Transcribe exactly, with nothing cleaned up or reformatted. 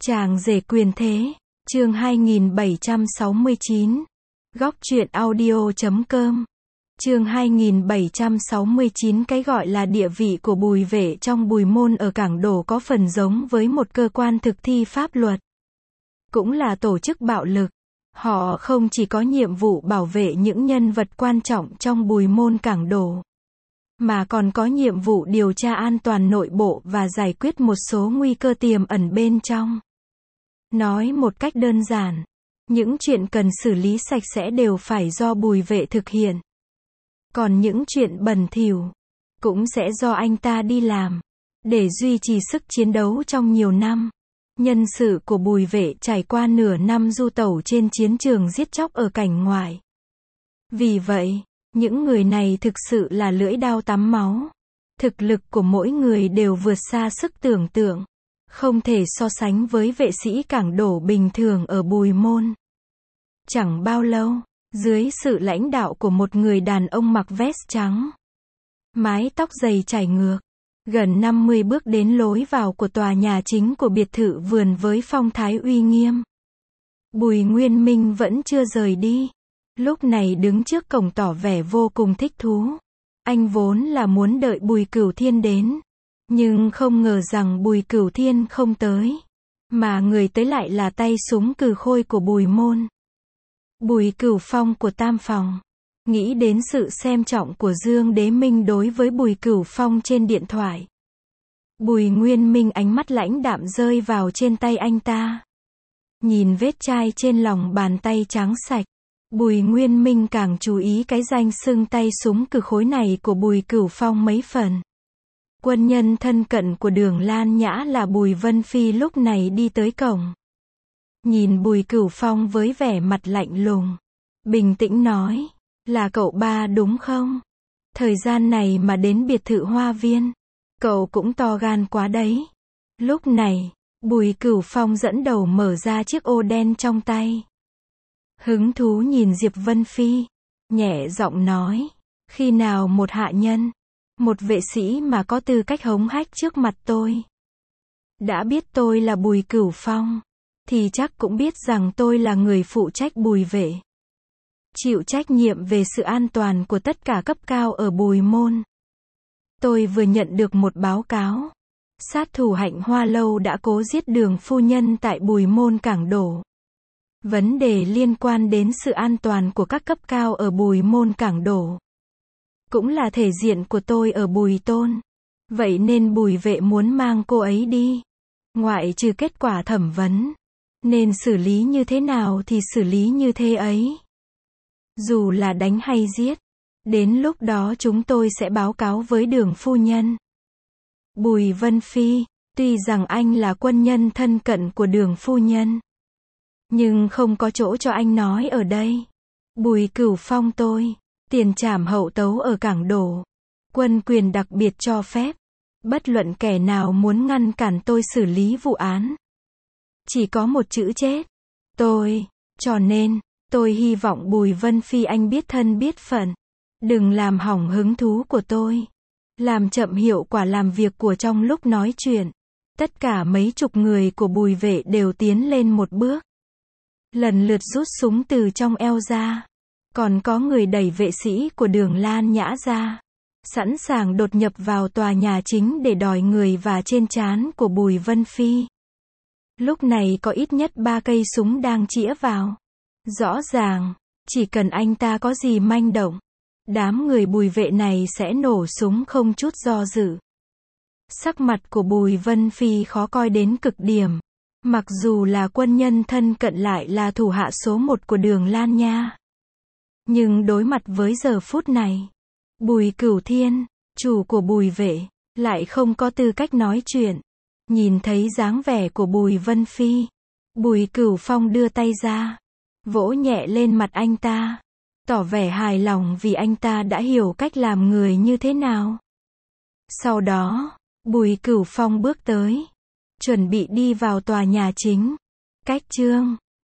Chàng rể quyền thế, chương hai nghìn bảy trăm sáu mươi chín. Góc truyện audio chấm com. Chương hai nghìn bảy trăm sáu mươi chín. Cái gọi là địa vị của Bùi Vệ trong Bùi môn ở Cảng Đổ có phần giống với một cơ quan thực thi pháp luật, cũng là tổ chức bạo lực. Họ không chỉ có nhiệm vụ bảo vệ những nhân vật quan trọng trong Bùi môn Cảng Đổ, mà còn có nhiệm vụ điều tra an toàn nội bộ và giải quyết một số nguy cơ tiềm ẩn bên trong. Nói một cách đơn giản, những chuyện cần xử lý sạch sẽ đều phải do Bùi Vệ thực hiện. Còn những chuyện bẩn thỉu cũng sẽ do anh ta đi làm, để duy trì sức chiến đấu trong nhiều năm. Nhân sự của Bùi Vệ trải qua nửa năm du tẩu trên chiến trường giết chóc ở cảnh ngoại. Vì vậy, những người này thực sự là lưỡi dao tắm máu. Thực lực của mỗi người đều vượt xa sức tưởng tượng, không thể so sánh với vệ sĩ Cảng Đổ bình thường ở Bùi môn. Chẳng bao lâu, dưới sự lãnh đạo của một người đàn ông mặc vest trắng, mái tóc dày chảy ngược, gần năm mươi bước đến lối vào của tòa nhà chính của biệt thự vườn với phong thái uy nghiêm. Bùi Nguyên Minh vẫn chưa rời đi. Lúc này đứng trước cổng tỏ vẻ vô cùng thích thú. Anh vốn là muốn đợi Bùi Cửu Thiên đến, nhưng không ngờ rằng Bùi Cửu Thiên không tới, mà người tới lại là tay súng cừ khôi của Bùi môn. Bùi Cửu Phong của Tam Phòng. Nghĩ đến sự xem trọng của Dương Đế Minh đối với Bùi Cửu Phong trên điện thoại, Bùi Nguyên Minh ánh mắt lãnh đạm rơi vào trên tay anh ta. Nhìn vết chai trên lòng bàn tay trắng sạch, Bùi Nguyên Minh càng chú ý cái danh xưng tay súng cừ khối này của Bùi Cửu Phong mấy phần. Quân nhân thân cận của Đường Lan Nhã là Bùi Vân Phi lúc này đi tới cổng. Nhìn Bùi Cửu Phong với vẻ mặt lạnh lùng, bình tĩnh nói, là cậu ba đúng không? Thời gian này mà đến biệt thự Hoa Viên, cậu cũng to gan quá đấy. Lúc này, Bùi Cửu Phong dẫn đầu mở ra chiếc ô đen trong tay. Hứng thú nhìn Diệp Vân Phi, nhẹ giọng nói, khi nào một hạ nhân, một vệ sĩ mà có tư cách hống hách trước mặt tôi, đã biết tôi là Bùi Cửu Phong, thì chắc cũng biết rằng tôi là người phụ trách Bùi Vệ, chịu trách nhiệm về sự an toàn của tất cả cấp cao ở Bùi môn. Tôi vừa nhận được một báo cáo, sát thủ Hạnh Hoa Lâu đã cố giết Đường phu nhân tại Bùi môn Cảng Đổ. Vấn đề liên quan đến sự an toàn của các cấp cao ở Bùi môn Cảng Đổ, cũng là thể diện của tôi ở Bùi Tôn. Vậy nên Bùi Vệ muốn mang cô ấy đi. Ngoại trừ kết quả thẩm vấn, nên xử lý như thế nào thì xử lý như thế ấy. Dù là đánh hay giết, đến lúc đó chúng tôi sẽ báo cáo với Đường phu nhân. Bùi Vân Phi, tuy rằng anh là quân nhân thân cận của Đường phu nhân, nhưng không có chỗ cho anh nói ở đây. Bùi Cửu Phong tôi, tiền trảm hậu tấu ở Cảng Đổ, quân quyền đặc biệt cho phép. Bất luận kẻ nào muốn ngăn cản tôi xử lý vụ án, chỉ có một chữ chết. Tôi. Cho nên, tôi hy vọng Bùi Vân Phi anh biết thân biết phận. Đừng làm hỏng hứng thú của tôi, làm chậm hiệu quả làm việc của trong lúc nói chuyện. Tất cả mấy chục người của Bùi Vệ đều tiến lên một bước, lần lượt rút súng từ trong eo ra. Còn có người đẩy vệ sĩ của Đường Lan Nhã ra, sẵn sàng đột nhập vào tòa nhà chính để đòi người và trên trán của Bùi Vân Phi. Lúc này có ít nhất ba cây súng đang chĩa vào. Rõ ràng, chỉ cần anh ta có gì manh động, đám người Bùi Vệ này sẽ nổ súng không chút do dự. Sắc mặt của Bùi Vân Phi khó coi đến cực điểm. Mặc dù là quân nhân thân cận lại là thủ hạ số một của Đường Lan Nha, nhưng đối mặt với giờ phút này, Bùi Cửu Thiên, chủ của Bùi Vệ, lại không có tư cách nói chuyện. Nhìn thấy dáng vẻ của Bùi Vân Phi, Bùi Cửu Phong đưa tay ra, vỗ nhẹ lên mặt anh ta, tỏ vẻ hài lòng vì anh ta đã hiểu cách làm người như thế nào. Sau đó, Bùi Cửu Phong bước tới, chuẩn bị đi vào tòa nhà chính. Cách chương